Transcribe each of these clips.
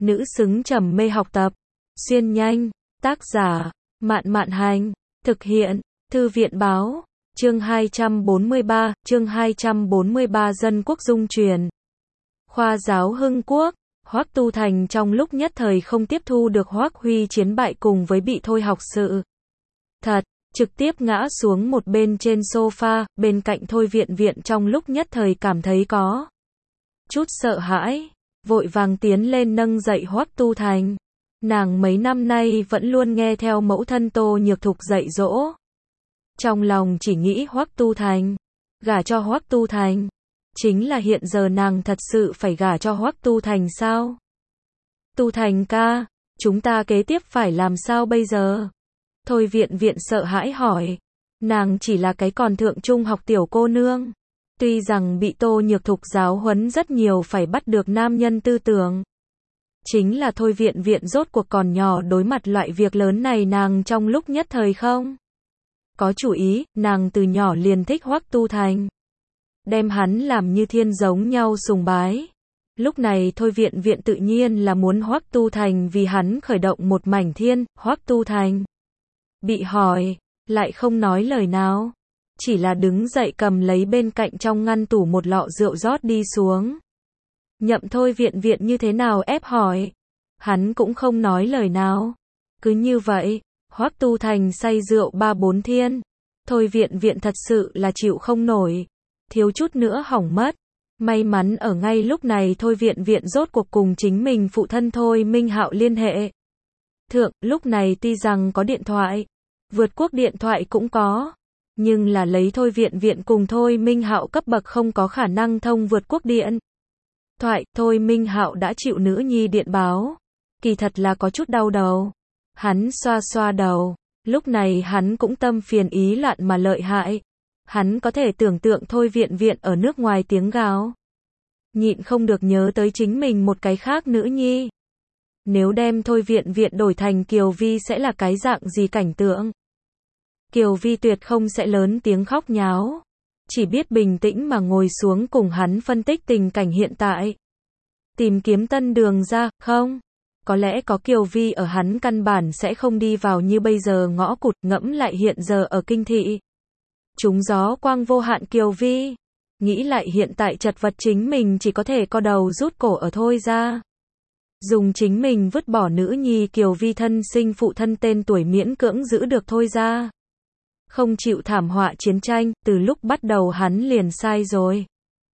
nữ xứng trầm mê học tập. Xuyên nhanh, tác giả, Mạn Mạn Hành, thực hiện, Thư viện Báo, chương 243 Dân quốc dung truyền. Khoa giáo Hưng Quốc, Hoắc Tu Thành trong lúc nhất thời không tiếp thu được Hoắc Huy chiến bại cùng với bị thôi học sự thật, trực tiếp ngã xuống một bên trên sofa, bên cạnh Thôi Viện Viện trong lúc nhất thời cảm thấy có chút sợ hãi, vội vàng tiến lên nâng dậy Hoắc Tu Thành. Nàng mấy năm nay vẫn luôn nghe theo mẫu thân Tô Nhược Thục dạy dỗ. Trong lòng chỉ nghĩ Hoắc Tu Thành, gả cho Hoắc Tu Thành. Chính là hiện giờ nàng thật sự phải gả cho Hoắc Tu Thành sao? Tu Thành ca, chúng ta kế tiếp phải làm sao bây giờ? Thôi Viện Viện sợ hãi hỏi. Nàng chỉ là cái còn thượng trung học tiểu cô nương. Tuy rằng bị Tô Nhược Thục giáo huấn rất nhiều phải bắt được nam nhân tư tưởng. Chính là Thôi Viện Viện rốt cuộc còn nhỏ, đối mặt loại việc lớn này nàng trong lúc nhất thời không có chủ ý. Nàng từ nhỏ liền thích Hoắc Tu Thành, đem hắn làm như thiên giống nhau sùng bái. Lúc này Thôi Viện Viện tự nhiên là muốn Hoắc Tu Thành vì hắn khởi động một mảnh thiên. Hoắc Tu Thành bị hỏi, lại không nói lời nào, chỉ là đứng dậy cầm lấy bên cạnh trong ngăn tủ một lọ rượu rót đi xuống. Nhậm Thôi Viện Viện như thế nào ép hỏi, hắn cũng không nói lời nào. Cứ như vậy, Hoắc Tu Thành say rượu 3-4 thiên. Thôi Viện Viện thật sự là chịu không nổi, thiếu chút nữa hỏng mất. May mắn ở ngay lúc này Thôi Viện Viện rốt cuộc cùng chính mình phụ thân Thôi Minh Hạo liên hệ thượng. Lúc này tuy rằng có điện thoại, vượt quốc điện thoại cũng có, nhưng là lấy Thôi Viện Viện cùng Thôi Minh Hạo cấp bậc không có khả năng thông vượt quốc điện thoại. Thôi Minh Hạo đã chịu nữ nhi điện báo, kỳ thật là có chút đau đầu. Hắn xoa xoa đầu, lúc này hắn cũng tâm phiền ý loạn mà lợi hại. Hắn có thể tưởng tượng Thôi Viện Viện ở nước ngoài tiếng gào, nhịn không được nhớ tới chính mình một cái khác nữ nhi. Nếu đem Thôi Viện Viện đổi thành Kiều Vi sẽ là cái dạng gì cảnh tượng? Kiều Vi tuyệt không sẽ lớn tiếng khóc nháo, chỉ biết bình tĩnh mà ngồi xuống cùng hắn phân tích tình cảnh hiện tại, tìm kiếm tân đường ra. Không, có lẽ có Kiều Vi ở hắn căn bản sẽ không đi vào như bây giờ ngõ cụt. Ngẫm lại hiện giờ ở kinh thị, trúng gió quang vô hạn Kiều Vi, nghĩ lại hiện tại chật vật chính mình chỉ có thể co đầu rút cổ ở Thôi ra, dùng chính mình vứt bỏ nữ nhi Kiều Vi thân sinh phụ thân tên tuổi miễn cưỡng giữ được Thôi ra, không chịu thảm họa chiến tranh. Từ lúc bắt đầu hắn liền sai rồi.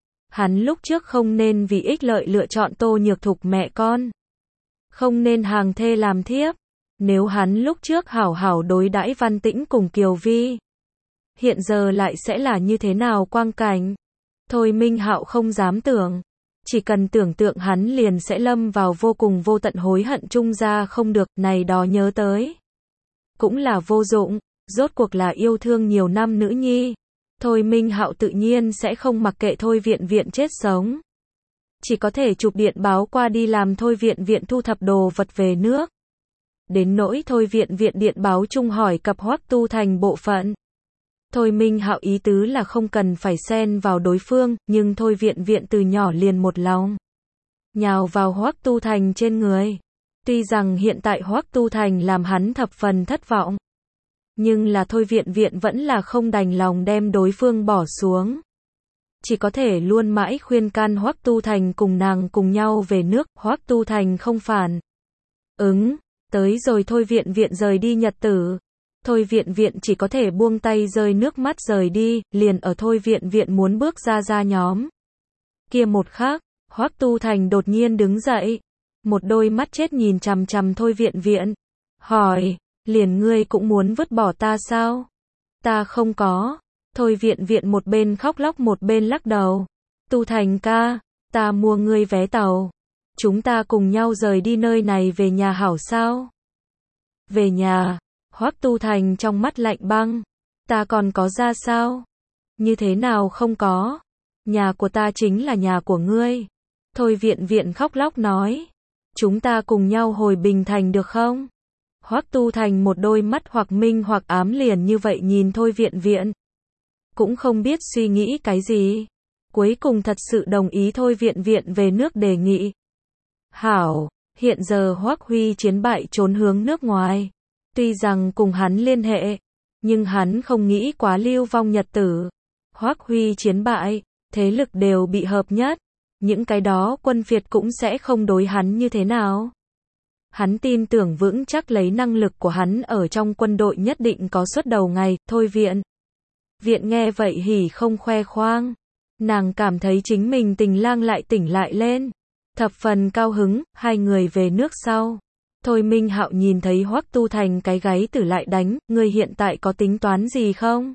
Hắn lúc trước không nên vì ích lợi lựa chọn Tô Nhược Thục mẹ con, không nên hàng thê làm thiếp. Nếu hắn lúc trước hảo hảo đối đãi Văn Tĩnh cùng Kiều Vi, hiện giờ lại sẽ là như thế nào quang cảnh? Thôi Minh Hạo không dám tưởng, chỉ cần tưởng tượng hắn liền sẽ lâm vào vô cùng vô tận hối hận chung. Ra không được, này đó nhớ tới cũng là vô dụng, rốt cuộc là yêu thương nhiều năm nữ nhi. Thôi Minh Hạo tự nhiên sẽ không mặc kệ Thôi Viện Viện chết sống, chỉ có thể chụp điện báo qua đi làm Thôi Viện Viện thu thập đồ vật về nước. Đến nỗi Thôi Viện Viện điện báo chung hỏi cập Hoắc Tu Thành bộ phận, Thôi Minh Hạo ý tứ là không cần phải xen vào đối phương, nhưng Thôi Viện Viện từ nhỏ liền một lòng nhào vào Hoắc Tu Thành trên người. Tuy rằng hiện tại Hoắc Tu Thành làm hắn thập phần thất vọng, nhưng là Thôi Viện Viện vẫn là không đành lòng đem đối phương bỏ xuống, chỉ có thể luôn mãi khuyên can Hoắc Tu Thành cùng nàng cùng nhau về nước. Hoắc Tu Thành không phản ứng, tới rồi Thôi Viện Viện rời đi nhật tử, Thôi Viện Viện chỉ có thể buông tay rơi nước mắt rời đi. Liền ở Thôi Viện Viện muốn bước ra nhóm kia một khắc, Hoắc Tu Thành đột nhiên đứng dậy, một đôi mắt chết nhìn chằm chằm Thôi Viện Viện, hỏi, liền ngươi cũng muốn vứt bỏ ta sao? Ta không có. Thôi Viện Viện một bên khóc lóc một bên lắc đầu. Tu Thành ca, ta mua ngươi vé tàu, chúng ta cùng nhau rời đi nơi này về nhà hảo sao? Về nhà? Hoắc Tu Thành trong mắt lạnh băng. Ta còn có ra sao? Như thế nào không có? Nhà của ta chính là nhà của ngươi. Thôi Viện Viện khóc lóc nói. Chúng ta cùng nhau hồi Bình Thành được không? Hoắc Tu Thành một đôi mắt hoặc minh hoặc ám liền như vậy nhìn Thôi Viện Viện, cũng không biết suy nghĩ cái gì. Cuối cùng thật sự đồng ý Thôi Viện Viện về nước đề nghị. Hảo, Hiện giờ Hoắc Huy Chiến bại trốn hướng nước ngoài. Tuy rằng cùng hắn liên hệ, nhưng hắn không nghĩ quá lưu vong nhật tử. Hoắc Huy Chiến bại, thế lực đều bị hợp nhất. Những cái đó quân Việt cũng sẽ không đối hắn như thế nào. Hắn tin tưởng vững chắc lấy năng lực của hắn ở trong quân đội nhất định có suất đầu ngày. Thôi Viện. Viện nghe vậy hỉ không khoe khoang. Nàng cảm thấy chính mình tình lang lại tỉnh lại lên. Thập phần cao hứng, hai người về nước sau. Thôi Minh Hạo nhìn thấy Hoắc Tu Thành cái gáy tử lại đánh, ngươi hiện tại có tính toán gì không?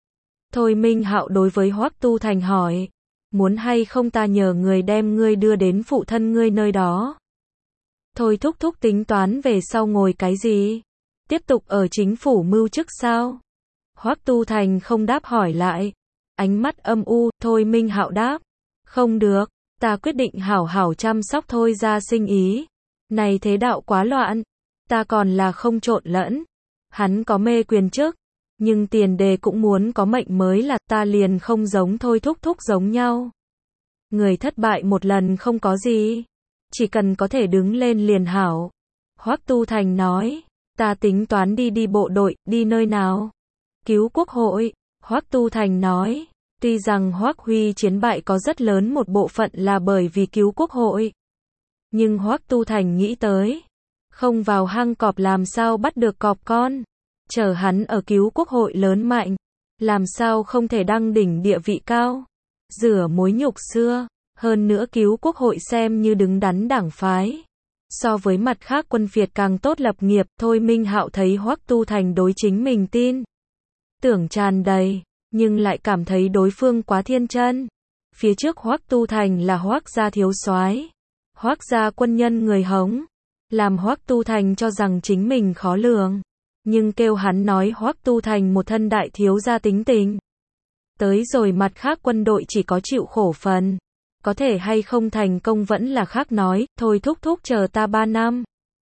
Thôi Minh Hạo đối với Hoắc Tu Thành hỏi, muốn hay không ta nhờ người đem ngươi đưa đến phụ thân ngươi nơi đó? Thôi thúc thúc tính toán về sau ngồi cái gì? Tiếp tục ở chính phủ mưu chức sao? Hoắc Tu Thành không đáp hỏi lại. Ánh mắt âm u, Thôi Minh Hạo đáp, không được, ta quyết định hảo hảo chăm sóc Thôi gia sinh ý. Này thế đạo quá loạn, ta còn là không trộn lẫn. Hắn có mê quyền chức, nhưng tiền đề cũng muốn có mệnh mới là ta liền không giống Thôi thúc thúc giống nhau. Người thất bại một lần không có gì, chỉ cần có thể đứng lên liền hảo. Hoắc Tu Thành nói, ta tính toán đi bộ đội, đi nơi nào? Cứu quốc hội. Hoắc Tu Thành nói, tuy rằng Hoắc Huy Chiến bại có rất lớn một bộ phận là bởi vì cứu quốc hội. Nhưng Hoắc Tu Thành nghĩ tới, không vào hang cọp làm sao bắt được cọp con. Chờ hắn ở cứu quốc hội lớn mạnh, làm sao không thể đăng đỉnh địa vị cao. Rửa mối nhục xưa, hơn nữa cứu quốc hội xem như đứng đắn đảng phái. So với mặt khác quân Việt càng tốt lập nghiệp. Thôi Minh Hạo thấy Hoắc Tu Thành đối chính mình tin tưởng tràn đầy, nhưng lại cảm thấy đối phương quá thiên chân. Phía trước Hoắc Tu Thành là Hoắc gia thiếu soái, Hoắc gia quân nhân người hống, làm Hoắc Tu Thành cho rằng chính mình khó lường, nhưng kêu hắn nói Hoắc Tu Thành một thân đại thiếu gia tính tình. Tới rồi mặt khác quân đội chỉ có chịu khổ phần, có thể hay không thành công vẫn là khác nói. Thôi thúc thúc chờ ta 3 năm.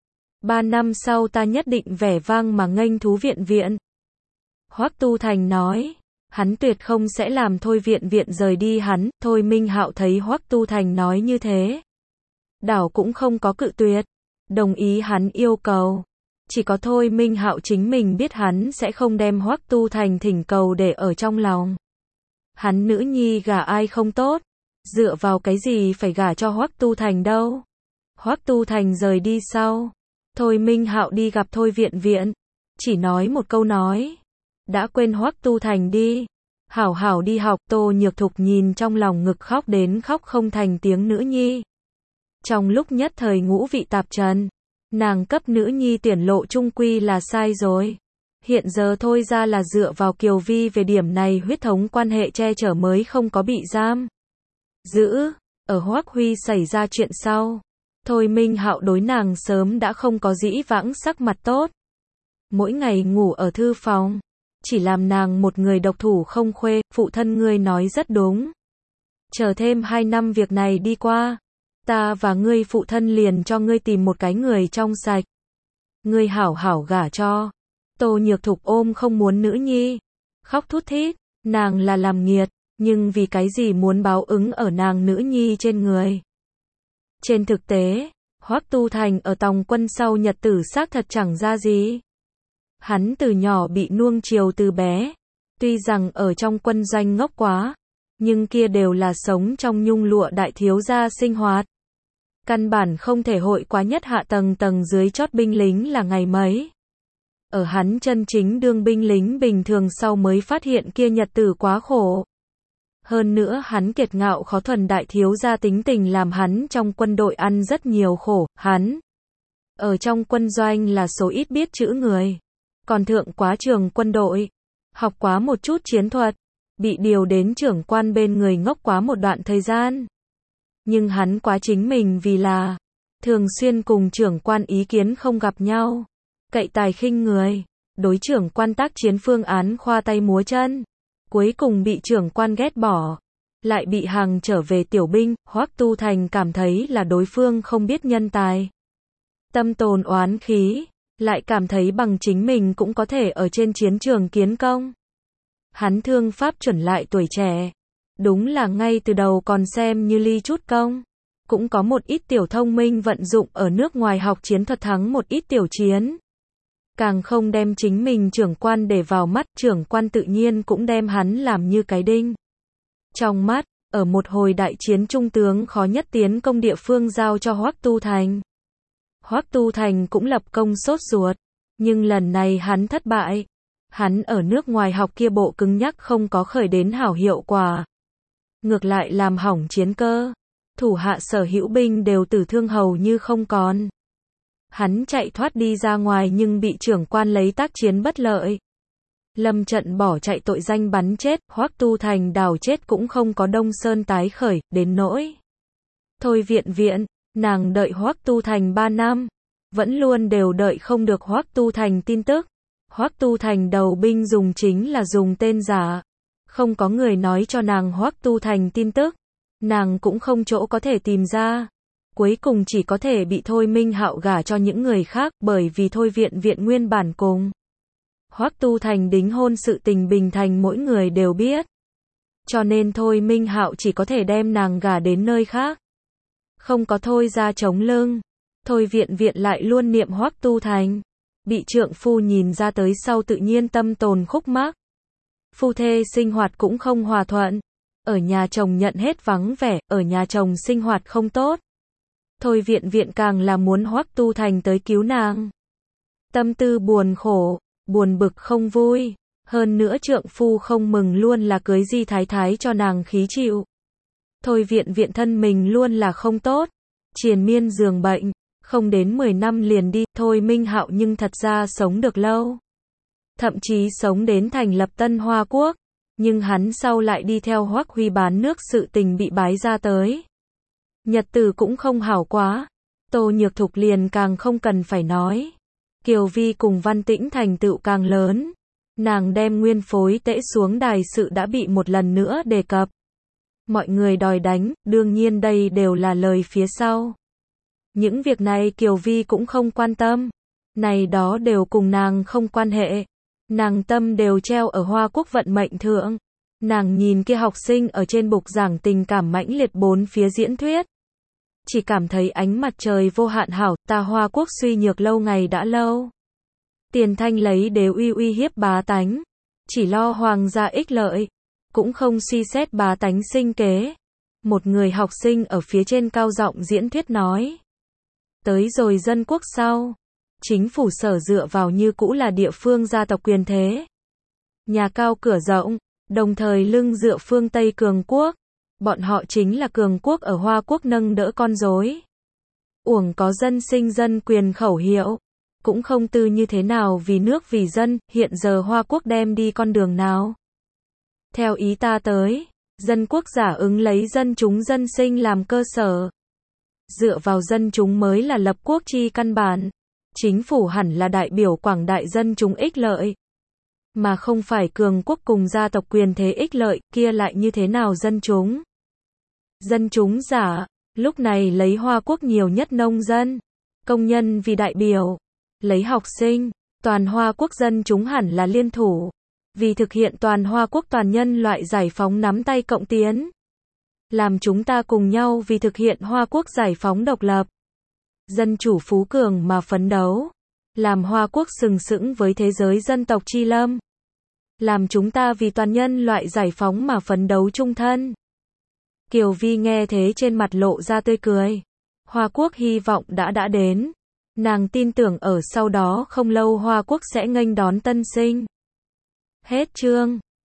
3 năm sau ta nhất định vẻ vang mà nghênh thú viện viện. Hoắc Tu Thành nói, hắn tuyệt không sẽ làm Thôi viện rời đi hắn. Thôi Minh Hạo thấy Hoắc Tu Thành nói như thế, đảo cũng không có cự tuyệt, đồng ý hắn yêu cầu. Chỉ có Thôi Minh Hạo chính mình biết hắn sẽ không đem Hoắc Tu Thành thỉnh cầu để ở trong lòng. Hắn nữ nhi gả ai không tốt, dựa vào cái gì phải gả cho Hoắc Tu Thành đâu. Hoắc Tu Thành rời đi sau, Thôi Minh Hạo đi gặp Thôi viện, chỉ nói một câu nói, đã quên Hoắc Tu Thành đi, hảo hảo đi học. Tô Nhược Thục nhìn trong lòng ngực khóc đến khóc không thành tiếng nữ nhi. Trong lúc nhất thời ngũ vị tạp trần, nàng cấp nữ nhi tuyển lộ chung quy là sai rồi. Hiện giờ Thôi ra là dựa vào Kiều Vi về điểm này huyết thống quan hệ che chở mới không có bị giam giữ. Ở Hoắc Huy xảy ra chuyện sau, Thôi Minh Hạo đối nàng sớm đã không có dĩ vãng sắc mặt tốt. Mỗi ngày ngủ ở thư phòng, chỉ làm nàng một người độc thủ không khuê. Phụ thân ngươi nói rất đúng, chờ thêm 2 năm việc này đi qua, ta và ngươi phụ thân liền cho ngươi tìm một cái người trong sạch, ngươi hảo hảo gả cho. Tô Nhược Thục ôm không muốn nữ nhi, khóc thút thít. Nàng là làm nghiệt, nhưng vì cái gì muốn báo ứng ở nàng nữ nhi trên người. Trên thực tế, Hoắc Tu Thành ở tòng quân sau nhật tử xác thật chẳng ra gì. Hắn từ nhỏ bị nuông chiều từ bé, tuy rằng ở trong quân doanh ngốc quá, nhưng kia đều là sống trong nhung lụa đại thiếu gia sinh hoạt. Căn bản không thể hội quá nhất hạ tầng dưới chót binh lính là ngày mấy. Ở hắn chân chính đương binh lính bình thường sau mới phát hiện kia nhật tử quá khổ. Hơn nữa hắn kiệt ngạo khó thuần đại thiếu gia tính tình làm hắn trong quân đội ăn rất nhiều khổ. Hắn ở trong quân doanh là số ít biết chữ người, còn thượng quá trường quân đội, học quá một chút chiến thuật, bị điều đến trưởng quan bên người ngốc quá một đoạn thời gian. Nhưng hắn quá chính mình vì là thường xuyên cùng trưởng quan ý kiến không gặp nhau, cậy tài khinh người, đối trưởng quan tác chiến phương án khoa tay múa chân, cuối cùng bị trưởng quan ghét bỏ, lại bị hàng trở về tiểu binh. Hoắc Tu Thành cảm thấy là đối phương không biết nhân tài, tâm tồn oán khí, lại cảm thấy bằng chính mình cũng có thể ở trên chiến trường kiến công. Hắn thương pháp chuẩn lại tuổi trẻ, đúng là ngay từ đầu còn xem như ly chút công. cũng có một ít tiểu thông minh vận dụng ở nước ngoài học chiến thuật thắng một ít tiểu chiến. Càng không đem chính mình trưởng quan để vào mắt, trưởng quan tự nhiên cũng đem hắn làm như cái đinh trong mắt. Ở một hồi đại chiến trung tướng khó nhất tiến công địa phương giao cho Hoắc Tu Thành. Hoắc Tu Thành cũng lập công sốt ruột, nhưng lần này hắn thất bại. Hắn ở nước ngoài học kia bộ cứng nhắc không có khởi đến hảo hiệu quả. Ngược lại làm hỏng chiến cơ. Thủ hạ sở hữu binh đều tử thương hầu như không còn. Hắn chạy thoát đi ra ngoài nhưng bị trưởng quan lấy tác chiến bất lợi. Lâm trận bỏ chạy tội danh bắn chết, Hoắc Tu Thành đào chết cũng không có Đông Sơn tái khởi, đến nỗi. Thôi viện, nàng đợi Hoắc Tu Thành 3 năm, vẫn luôn đều đợi không được Hoắc Tu Thành tin tức. Hoắc Tu Thành đầu binh dùng chính là dùng tên giả. Không có người nói cho nàng Hoắc Tu Thành tin tức. Nàng cũng không chỗ có thể tìm ra. Cuối cùng chỉ có thể bị Thôi Minh Hạo gả cho những người khác, bởi vì Thôi viện nguyên bản cùng Hoắc Tu Thành đính hôn sự tình Bình Thành mỗi người đều biết. Cho nên Thôi Minh Hạo chỉ có thể đem nàng gả đến nơi khác. Không có Thôi ra chống lưng. Thôi viện lại luôn niệm Hoắc Tu Thành. Bị trượng phu nhìn ra tới sau tự nhiên tâm tồn khúc mắc. Phu thê sinh hoạt cũng không hòa thuận. Ở nhà chồng nhận hết vắng vẻ, ở nhà chồng sinh hoạt không tốt. Thôi viện càng là muốn Hoắc Tu Thành tới cứu nàng. Tâm tư buồn khổ, buồn bực không vui. Hơn nữa trượng phu không mừng luôn là cưới Di Thái Thái cho nàng khí chịu. Thôi viện thân mình luôn là không tốt. Triền miên giường bệnh, không đến 10 năm liền đi. Thôi Minh Hạo nhưng thật ra sống được lâu. Thậm chí sống đến thành lập Tân Hoa Quốc. Nhưng hắn sau lại đi theo Hoắc Huy bán nước sự tình bị bái ra tới. Nhật tử cũng không hảo quá. Tô Nhược Thục liền càng không cần phải nói. Kiều Vi cùng Văn Tĩnh thành tựu càng lớn. Nàng đem nguyên phối tễ xuống đài sự đã bị một lần nữa đề cập. Mọi người đòi đánh, đương nhiên đây đều là lời phía sau. Những việc này Kiều Vi cũng không quan tâm. Này đó đều cùng nàng không quan hệ. Nàng tâm đều treo ở Hoa Quốc vận mệnh thượng. Nàng nhìn kia học sinh ở trên bục giảng tình cảm mãnh liệt bốn phía diễn thuyết. Chỉ cảm thấy ánh mặt trời vô hạn hảo, ta Hoa Quốc suy nhược lâu ngày đã lâu. Tiền thanh lấy đều uy hiếp bá tánh. Chỉ lo hoàng gia ích lợi. Cũng không suy xét bá tánh sinh kế. Một người học sinh ở phía trên cao giọng diễn thuyết nói. Tới rồi dân quốc sau. Chính phủ sở dựa vào như cũ là địa phương gia tộc quyền thế. Nhà cao cửa rộng, đồng thời lưng dựa phương Tây cường quốc. Bọn họ chính là cường quốc ở Hoa Quốc nâng đỡ con rối. Uổng có dân sinh dân quyền khẩu hiệu. Cũng không tư như thế nào vì nước vì dân, hiện giờ Hoa Quốc đem đi con đường nào. Theo ý ta tới, dân quốc giả ứng lấy dân chúng dân sinh làm cơ sở. Dựa vào dân chúng mới là lập quốc chi căn bản. Chính phủ hẳn là đại biểu quảng đại dân chúng ích lợi. Mà không phải cường quốc cùng gia tộc quyền thế ích lợi, kia lại như thế nào dân chúng? Dân chúng giả, lúc này lấy Hoa Quốc nhiều nhất nông dân, công nhân vì đại biểu, lấy học sinh, toàn Hoa Quốc dân chúng hẳn là liên thủ, vì thực hiện toàn Hoa Quốc toàn nhân loại giải phóng nắm tay cộng tiến. Làm chúng ta cùng nhau vì thực hiện Hoa Quốc giải phóng độc lập. Dân chủ phú cường mà phấn đấu. Làm Hoa Quốc sừng sững với thế giới dân tộc chi lâm. Làm chúng ta vì toàn nhân loại giải phóng mà phấn đấu chung thân. Kiều Vi nghe thế trên mặt lộ ra tươi cười. Hoa Quốc hy vọng đã đến. Nàng tin tưởng ở sau đó không lâu Hoa Quốc sẽ nghênh đón tân sinh. Hết chương.